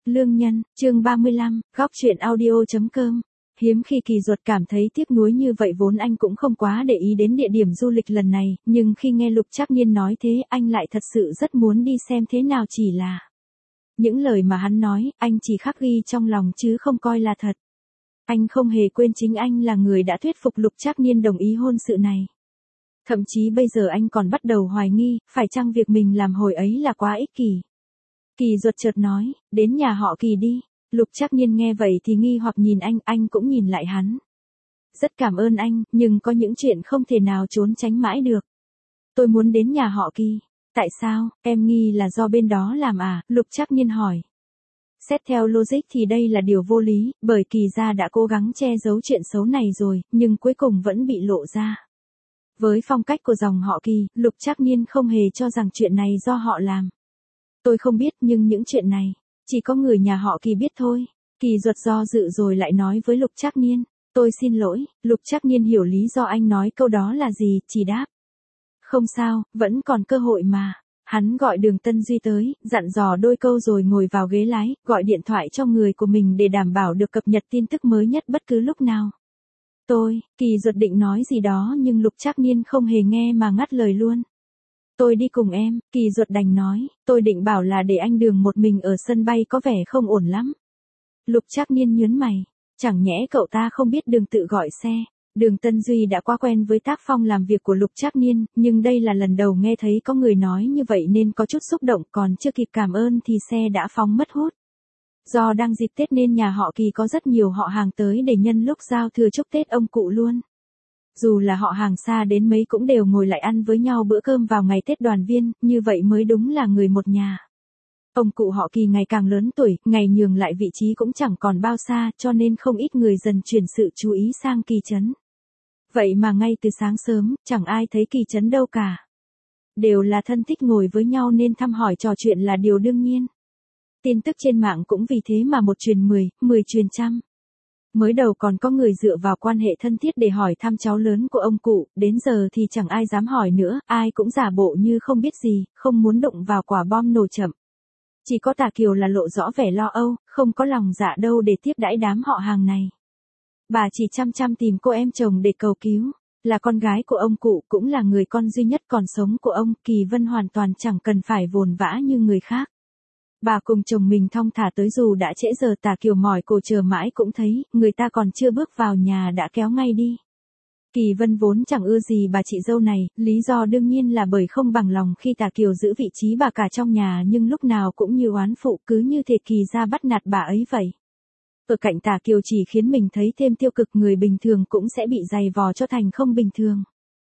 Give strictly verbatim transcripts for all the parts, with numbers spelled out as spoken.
Lương nhân, chương ba mươi lăm, góc truyện audio.com. Hiếm khi Kỳ Duật cảm thấy tiếc nuối như vậy, vốn anh cũng không quá để ý đến địa điểm du lịch lần này, nhưng khi nghe Lục Trác Niên nói thế, anh lại thật sự rất muốn đi xem thế nào, chỉ là những lời mà hắn nói, anh chỉ khắc ghi trong lòng chứ không coi là thật. Anh không hề quên chính anh là người đã thuyết phục Lục Trác Niên đồng ý hôn sự này. Thậm chí bây giờ anh còn bắt đầu hoài nghi, phải chăng việc mình làm hồi ấy là quá ích kỷ. Kỳ Duật chợt nói, đến nhà họ Kỳ đi. Lục Trác Niên nghe vậy thì nghi hoặc nhìn anh, anh cũng nhìn lại hắn. Rất cảm ơn anh, nhưng có những chuyện không thể nào trốn tránh mãi được. Tôi muốn đến nhà họ Kỳ. Tại sao, em nghi là do bên đó làm à? Lục Trác Niên hỏi. Xét theo logic thì đây là điều vô lý, bởi Kỳ gia đã cố gắng che giấu chuyện xấu này rồi, nhưng cuối cùng vẫn bị lộ ra. Với phong cách của dòng họ Kỳ, Lục Trác Niên không hề cho rằng chuyện này do họ làm. Tôi không biết, nhưng những chuyện này chỉ có người nhà họ Kỳ biết thôi. Kỳ Duật do dự rồi lại nói với Lục Trác Niên. Tôi xin lỗi. Lục Trác Niên hiểu lý do anh nói câu đó là gì, chỉ đáp. Không sao, vẫn còn cơ hội mà. Hắn gọi Đường Tân Duy tới, dặn dò đôi câu rồi ngồi vào ghế lái, gọi điện thoại cho người của mình để đảm bảo được cập nhật tin tức mới nhất bất cứ lúc nào. Tôi, Kỳ Duật định nói gì đó nhưng Lục Trác Niên không hề nghe mà ngắt lời luôn. Tôi đi cùng em, Kỳ Duật đành nói, tôi định bảo là để anh Đường một mình ở sân bay có vẻ không ổn lắm. Lục Trác Niên nhớn mày, chẳng nhẽ cậu ta không biết Đường tự gọi xe. Đường Tân Duy đã quá quen với tác phong làm việc của Lục Trác Niên, nhưng đây là lần đầu nghe thấy có người nói như vậy nên có chút xúc động, còn chưa kịp cảm ơn thì xe đã phóng mất hút. Do đang dịp Tết nên nhà họ Kỳ có rất nhiều họ hàng tới để nhân lúc giao thừa chúc Tết ông cụ luôn. Dù là họ hàng xa đến mấy cũng đều ngồi lại ăn với nhau bữa cơm vào ngày Tết đoàn viên, như vậy mới đúng là người một nhà. Ông cụ họ Kỳ ngày càng lớn tuổi, ngày nhường lại vị trí cũng chẳng còn bao xa, cho nên không ít người dần chuyển sự chú ý sang Kỳ Trấn. Vậy mà ngay từ sáng sớm, chẳng ai thấy Kỳ Trấn đâu cả. Đều là thân thích ngồi với nhau nên thăm hỏi trò chuyện là điều đương nhiên. Tin tức trên mạng cũng vì thế mà một truyền mười, mười truyền trăm. Mới đầu còn có người dựa vào quan hệ thân thiết để hỏi thăm cháu lớn của ông cụ, đến giờ thì chẳng ai dám hỏi nữa, ai cũng giả bộ như không biết gì, không muốn đụng vào quả bom nổ chậm. Chỉ có Tà Kiều là lộ rõ vẻ lo âu, không có lòng dạ đâu để tiếp đãi đám họ hàng này. Bà chỉ chăm chăm tìm cô em chồng để cầu cứu, là con gái của ông cụ cũng là người con duy nhất còn sống của ông, Kỳ Vân hoàn toàn chẳng cần phải vồn vã như người khác. Bà cùng chồng mình thong thả tới dù đã trễ giờ. Tà Kiều mỏi cổ chờ mãi cũng thấy, người ta còn chưa bước vào nhà đã kéo ngay đi. Kỳ Vân vốn chẳng ưa gì bà chị dâu này, lý do đương nhiên là bởi không bằng lòng khi Tà Kiều giữ vị trí bà cả trong nhà, nhưng lúc nào cũng như oán phụ, cứ như thể Kỳ gia bắt nạt bà ấy vậy. Ở cạnh Tà Kiều chỉ khiến mình thấy thêm tiêu cực, người bình thường cũng sẽ bị giày vò cho thành không bình thường.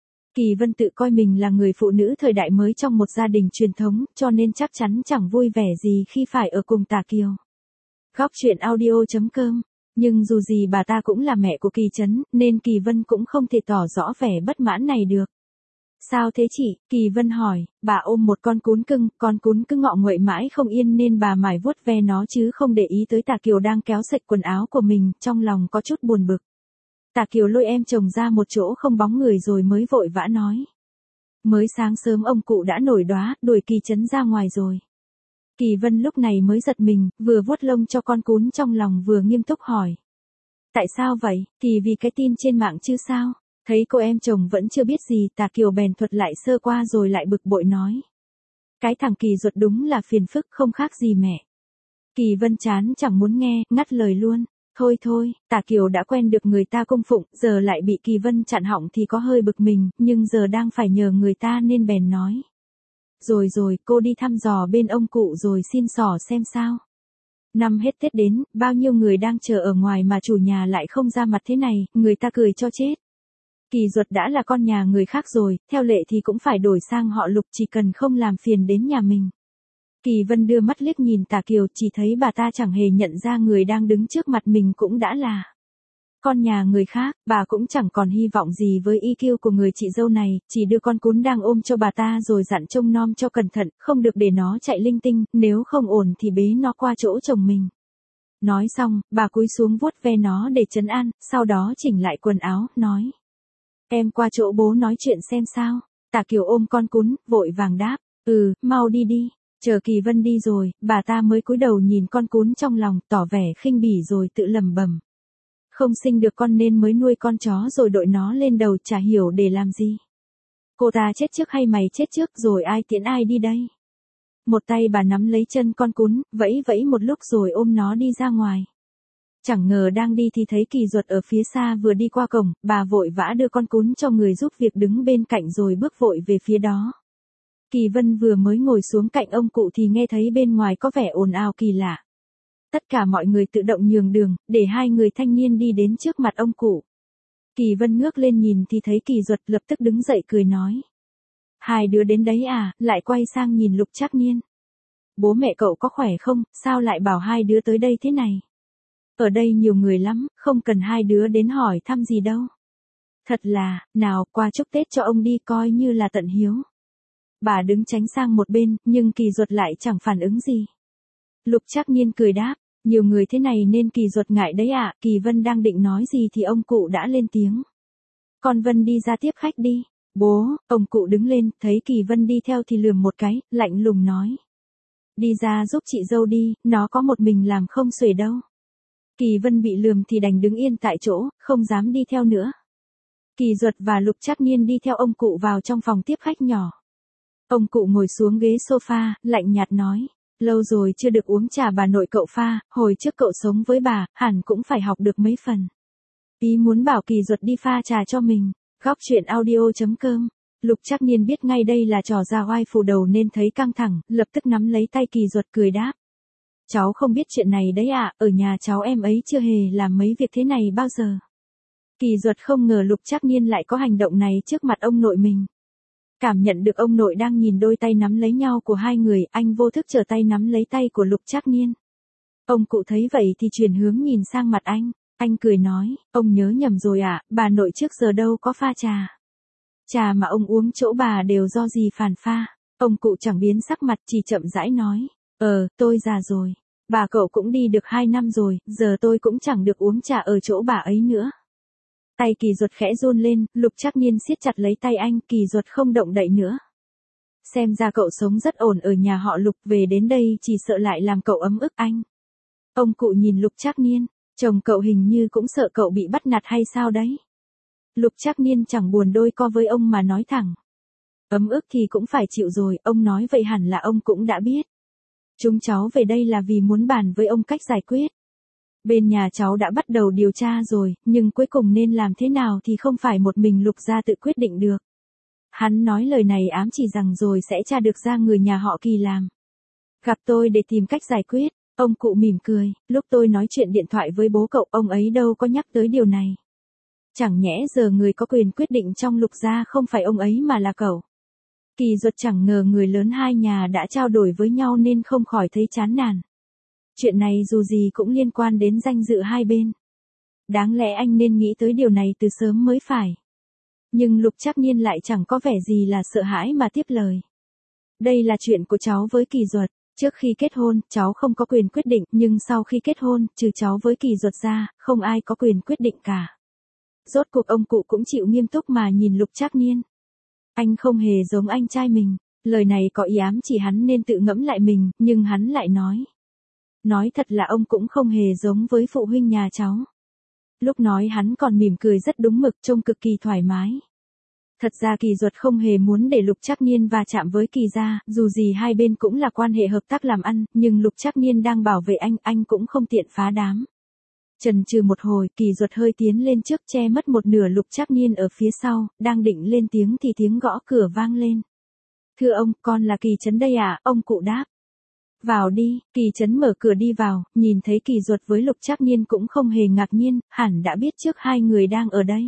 Kỳ Vân tự coi mình là người phụ nữ thời đại mới trong một gia đình truyền thống, cho nên chắc chắn chẳng vui vẻ gì khi phải ở cùng Tà Kiều. Góc truyện audio.com. Nhưng dù gì bà ta cũng là mẹ của Kỳ Trấn, nên Kỳ Vân cũng không thể tỏ rõ vẻ bất mãn này được. Sao thế chị? Kỳ Vân hỏi. Bà ôm một con cún cưng, con cún cứ ngọ nguậy mãi không yên nên bà mải vuốt ve nó chứ không để ý tới Tà Kiều đang kéo sạch quần áo của mình, trong lòng có chút buồn bực. Tà Kiều lôi em chồng ra một chỗ không bóng người rồi mới vội vã nói. Mới sáng sớm ông cụ đã nổi đoá, đuổi Kỳ Trấn ra ngoài rồi. Kỳ Vân lúc này mới giật mình, vừa vuốt lông cho con cún trong lòng vừa nghiêm túc hỏi. Tại sao vậy? Thì vì cái tin trên mạng chứ sao? Thấy cô em chồng vẫn chưa biết gì, Tà Kiều bèn thuật lại sơ qua rồi lại bực bội nói. Cái thằng Kỳ Duật đúng là phiền phức, không khác gì mẹ. Kỳ Vân chán chẳng muốn nghe, ngắt lời luôn. Thôi thôi, Tà Kiều đã quen được người ta cung phụng, giờ lại bị Kỳ Vân chặn họng thì có hơi bực mình, nhưng giờ đang phải nhờ người ta nên bèn nói. Rồi rồi, cô đi thăm dò bên ông cụ rồi xin xỏ xem sao. Năm hết Tết đến, bao nhiêu người đang chờ ở ngoài mà chủ nhà lại không ra mặt thế này, người ta cười cho chết. Kỳ Duật đã là con nhà người khác rồi, theo lệ thì cũng phải đổi sang họ Lục, chỉ cần không làm phiền đến nhà mình. Kỳ Vân đưa mắt liếc nhìn Tà Kiều, chỉ thấy bà ta chẳng hề nhận ra người đang đứng trước mặt mình cũng đã là con nhà người khác. Bà cũng chẳng còn hy vọng gì với i kiu của người chị dâu này, chỉ đưa con cún đang ôm cho bà ta rồi dặn trông nom cho cẩn thận, không được để nó chạy linh tinh, nếu không ổn thì bế nó qua chỗ chồng mình. Nói xong, bà cúi xuống vuốt ve nó để trấn an, sau đó chỉnh lại quần áo, nói. Em qua chỗ bố nói chuyện xem sao. Tà Kiều ôm con cún, vội vàng đáp. Ừ, mau đi đi. Chờ Kỳ Vân đi rồi, bà ta mới cúi đầu nhìn con cún trong lòng, tỏ vẻ khinh bỉ rồi tự lẩm bẩm. Không sinh được con nên mới nuôi con chó rồi đội nó lên đầu, chả hiểu để làm gì. Cô ta chết trước hay mày chết trước rồi ai tiễn ai đi đây? Một tay bà nắm lấy chân con cún, vẫy vẫy một lúc rồi ôm nó đi ra ngoài. Chẳng ngờ đang đi thì thấy Kỳ Duật ở phía xa vừa đi qua cổng, bà vội vã đưa con cún cho người giúp việc đứng bên cạnh rồi bước vội về phía đó. Kỳ Vân vừa mới ngồi xuống cạnh ông cụ thì nghe thấy bên ngoài có vẻ ồn ào kỳ lạ. Tất cả mọi người tự động nhường đường, để hai người thanh niên đi đến trước mặt ông cụ. Kỳ Vân ngước lên nhìn thì thấy Kỳ Duật, lập tức đứng dậy cười nói. Hai đứa đến đấy à, lại quay sang nhìn Lục Trác Niên. Bố mẹ cậu có khỏe không, sao lại bảo hai đứa tới đây thế này? Ở đây nhiều người lắm, không cần hai đứa đến hỏi thăm gì đâu. Thật là, nào, qua chúc Tết cho ông đi, coi như là tận hiếu. Bà đứng tránh sang một bên, nhưng Kỳ Duật lại chẳng phản ứng gì. Lục Trác Niên cười đáp, nhiều người thế này nên Kỳ Duật ngại đấy ạ. Kỳ Vân đang định nói gì thì ông cụ đã lên tiếng. Con Vân đi ra tiếp khách đi. Bố, ông cụ đứng lên, thấy Kỳ Vân đi theo thì lườm một cái, lạnh lùng nói. Đi ra giúp chị dâu đi, nó có một mình làm không xuể đâu. Kỳ Vân bị lườm thì đành đứng yên tại chỗ, không dám đi theo nữa. Kỳ Duật và Lục Trác Niên đi theo ông cụ vào trong phòng tiếp khách nhỏ. Ông cụ ngồi xuống ghế sofa, lạnh nhạt nói. Lâu rồi chưa được uống trà bà nội cậu pha, hồi trước cậu sống với bà, hẳn cũng phải học được mấy phần. Ý muốn bảo Kỳ Duật đi pha trà cho mình. Góc chuyện audio chấm com. Lục Trác Niên biết ngay đây là trò ra oai phủ đầu nên thấy căng thẳng, lập tức nắm lấy tay Kỳ Duật cười đáp. Cháu không biết chuyện này đấy ạ, ở nhà cháu em ấy chưa hề làm mấy việc thế này bao giờ. Kỳ Duật không ngờ Lục Trác Niên lại có hành động này trước mặt ông nội mình. Cảm nhận được ông nội đang nhìn đôi tay nắm lấy nhau của hai người, anh vô thức trở tay nắm lấy tay của Lục Trác Niên. Ông cụ thấy vậy thì chuyển hướng nhìn sang mặt anh, anh cười nói, ông nhớ nhầm rồi ạ, à, bà nội trước giờ đâu có pha trà. Trà mà ông uống chỗ bà đều do dì Phàn pha. Ông cụ chẳng biến sắc mặt, chỉ chậm rãi nói, ờ, tôi già rồi. Bà cậu cũng đi được hai năm rồi, giờ tôi cũng chẳng được uống trà ở chỗ bà ấy nữa. Tay Kỳ Duật khẽ run lên, Lục Trác Niên siết chặt lấy tay anh, Kỳ Duật không động đậy nữa. Xem ra cậu sống rất ổn ở nhà họ Lục, về đến đây chỉ sợ lại làm cậu ấm ức anh. Ông cụ nhìn Lục Trác Niên, chồng cậu hình như cũng sợ cậu bị bắt nạt hay sao đấy. Lục Trác Niên chẳng buồn đôi co với ông mà nói thẳng. Ấm ức thì cũng phải chịu rồi, ông nói vậy hẳn là ông cũng đã biết. Chúng cháu về đây là vì muốn bàn với ông cách giải quyết. Bên nhà cháu đã bắt đầu điều tra rồi, nhưng cuối cùng nên làm thế nào thì không phải một mình Lục gia tự quyết định được. Hắn nói lời này ám chỉ rằng rồi sẽ tra được ra người nhà họ Kỳ làm. Gặp tôi để tìm cách giải quyết, ông cụ mỉm cười, lúc tôi nói chuyện điện thoại với bố cậu, ông ấy đâu có nhắc tới điều này. Chẳng nhẽ giờ người có quyền quyết định trong Lục gia không phải ông ấy mà là cậu. Kỳ Duật chẳng ngờ người lớn hai nhà đã trao đổi với nhau nên không khỏi thấy chán nản. Chuyện này dù gì cũng liên quan đến danh dự hai bên. Đáng lẽ anh nên nghĩ tới điều này từ sớm mới phải. Nhưng Lục Trác Niên lại chẳng có vẻ gì là sợ hãi mà tiếp lời. Đây là chuyện của cháu với Kỳ Duật. Trước khi kết hôn, cháu không có quyền quyết định, nhưng sau khi kết hôn, trừ cháu với Kỳ Duật ra, không ai có quyền quyết định cả. Rốt cuộc ông cụ cũng chịu nghiêm túc mà nhìn Lục Trác Niên. Anh không hề giống anh trai mình, lời này có ý ám chỉ hắn nên tự ngẫm lại mình, nhưng hắn lại nói. Nói thật là ông cũng không hề giống với phụ huynh nhà cháu. Lúc nói hắn còn mỉm cười rất đúng mực, trông cực kỳ thoải mái. Thật ra Kỳ Duật không hề muốn để Lục Trác Niên va chạm với Kỳ gia, dù gì hai bên cũng là quan hệ hợp tác làm ăn, nhưng Lục Trác Niên đang bảo vệ anh, anh cũng không tiện phá đám. Chần chừ một hồi, Kỳ Duật hơi tiến lên trước che mất một nửa Lục Trác Niên ở phía sau, đang định lên tiếng thì tiếng gõ cửa vang lên. Thưa ông, con là Kỳ Trấn đây ạ, à? Ông cụ đáp. Vào đi, Kỳ Trấn mở cửa đi vào, nhìn thấy Kỳ Duật với Lục Trác Niên cũng không hề ngạc nhiên, hẳn đã biết trước hai người đang ở đây.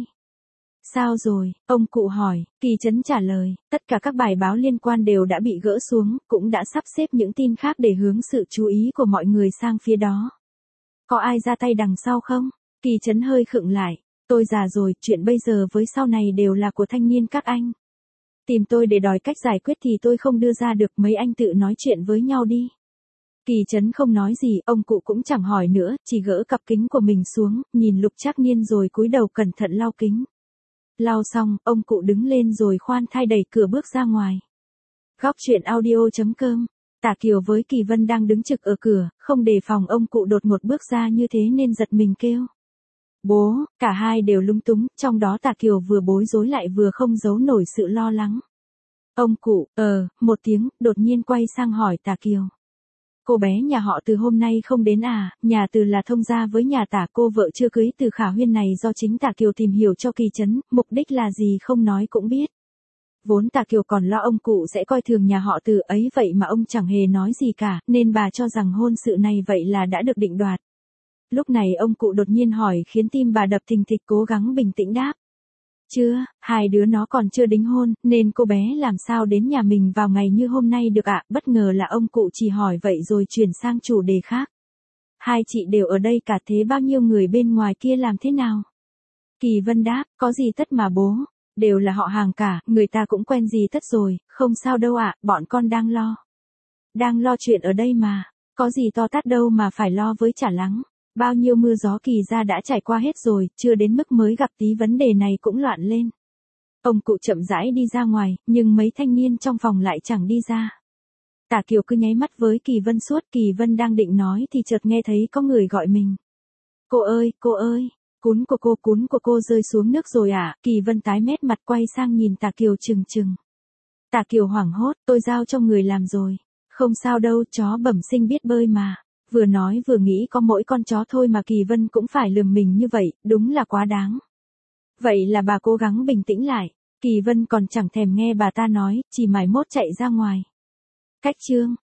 Sao rồi, ông cụ hỏi, Kỳ Trấn trả lời, tất cả các bài báo liên quan đều đã bị gỡ xuống, cũng đã sắp xếp những tin khác để hướng sự chú ý của mọi người sang phía đó. Có ai ra tay đằng sau không? Kỳ Trấn hơi khựng lại, tôi già rồi, chuyện bây giờ với sau này đều là của thanh niên các anh. Tìm tôi để đòi cách giải quyết thì tôi không đưa ra được, mấy anh tự nói chuyện với nhau đi. Kỳ Trấn không nói gì, ông cụ cũng chẳng hỏi nữa, chỉ gỡ cặp kính của mình xuống, nhìn Lục Trác Niên rồi cúi đầu cẩn thận lau kính. Lau xong, ông cụ đứng lên rồi khoan thai đẩy cửa bước ra ngoài. Góc chuyện audio chấm com Tả Kiều với Kỳ Vân đang đứng trực ở cửa, không đề phòng ông cụ đột một bước ra như thế nên giật mình kêu. Bố, cả hai đều lung túng, trong đó Tả Kiều vừa bối rối lại vừa không giấu nổi sự lo lắng. Ông cụ, ờ, một tiếng, đột nhiên quay sang hỏi Tả Kiều. Cô bé nhà họ Từ hôm nay không đến à, nhà Từ là thông gia với nhà Tả, cô vợ chưa cưới Từ Khả Huyên này do chính Tả Kiều tìm hiểu cho Kỳ Trấn, mục đích là gì không nói cũng biết. Vốn Tả Kiều còn lo ông cụ sẽ coi thường nhà họ Từ ấy vậy mà ông chẳng hề nói gì cả, nên bà cho rằng hôn sự này vậy là đã được định đoạt. Lúc này ông cụ đột nhiên hỏi khiến tim bà đập thình thịch, cố gắng bình tĩnh đáp. Chưa, hai đứa nó còn chưa đính hôn, nên cô bé làm sao đến nhà mình vào ngày như hôm nay được ạ, bất ngờ là ông cụ chỉ hỏi vậy rồi chuyển sang chủ đề khác. Hai chị đều ở đây cả, thế bao nhiêu người bên ngoài kia làm thế nào? Kỳ Vân đáp, có gì tất mà bố, đều là họ hàng cả, người ta cũng quen gì tất rồi, không sao đâu ạ, bọn con đang lo. Đang lo chuyện ở đây mà, có gì to tát đâu mà phải lo với chả lắng. Bao nhiêu mưa gió Kỳ gia đã trải qua hết rồi, chưa đến mức mới gặp tí vấn đề này cũng loạn lên. Ông cụ chậm rãi đi ra ngoài, nhưng mấy thanh niên trong phòng lại chẳng đi ra. Tả Kiều cứ nháy mắt với Kỳ Vân suốt, Kỳ Vân đang định nói thì chợt nghe thấy có người gọi mình. Cô ơi, cô ơi, cún của cô, cún của cô rơi xuống nước rồi à, Kỳ Vân tái mét mặt quay sang nhìn Tả Kiều trừng trừng. Tả Kiều hoảng hốt, tôi giao cho người làm rồi. Không sao đâu, chó bẩm sinh biết bơi mà. Vừa nói vừa nghĩ có mỗi con chó thôi mà Kỳ Vân cũng phải lườm mình như vậy, đúng là quá đáng. Vậy là bà cố gắng bình tĩnh lại, Kỳ Vân còn chẳng thèm nghe bà ta nói, chỉ mải mốt chạy ra ngoài. Cách chương